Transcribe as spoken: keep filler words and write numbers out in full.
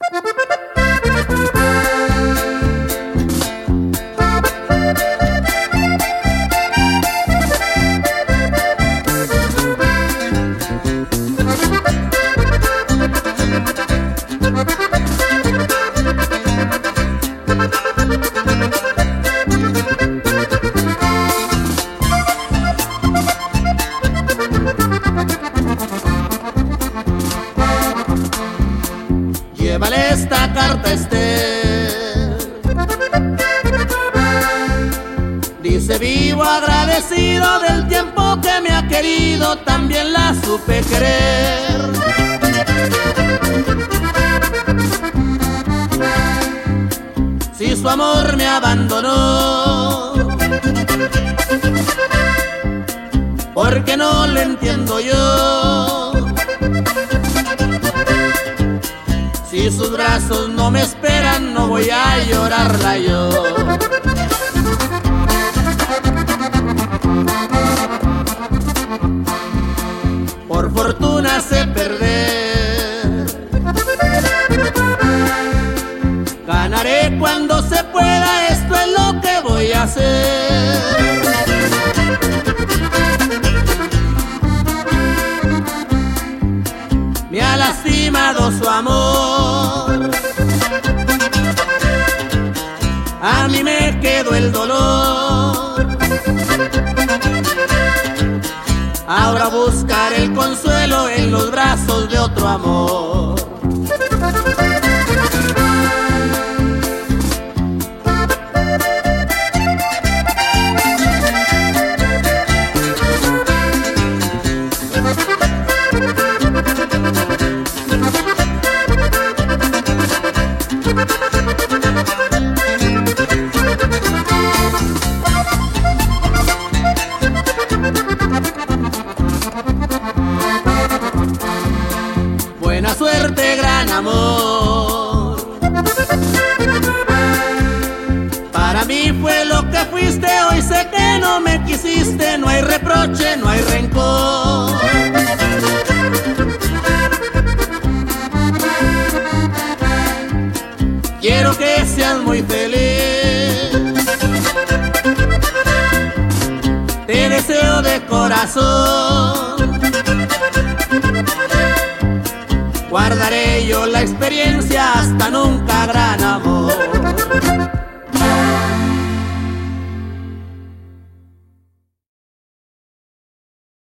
Llévale esta carta, Esther. Dice: vivo agradecido del tiempo que me ha querido, también la supe querer. Si su amor me abandonó, porque no le entiendo yo. Si sus brazos no me esperan, no voy a llorarla yo. Por fortuna sé perder, ganaré cuando se pueda, esto es lo que voy a hacer. Me ha lastimado su amor, a mí me quedó el dolor. Ahora buscaré el consuelo en los brazos de otro amor. Buena suerte, gran amor. Para mí fue lo que fuiste, hoy sé que no me quisiste. No hay reproche, no hay rencor. Quiero que seas muy feliz, te deseo de corazón.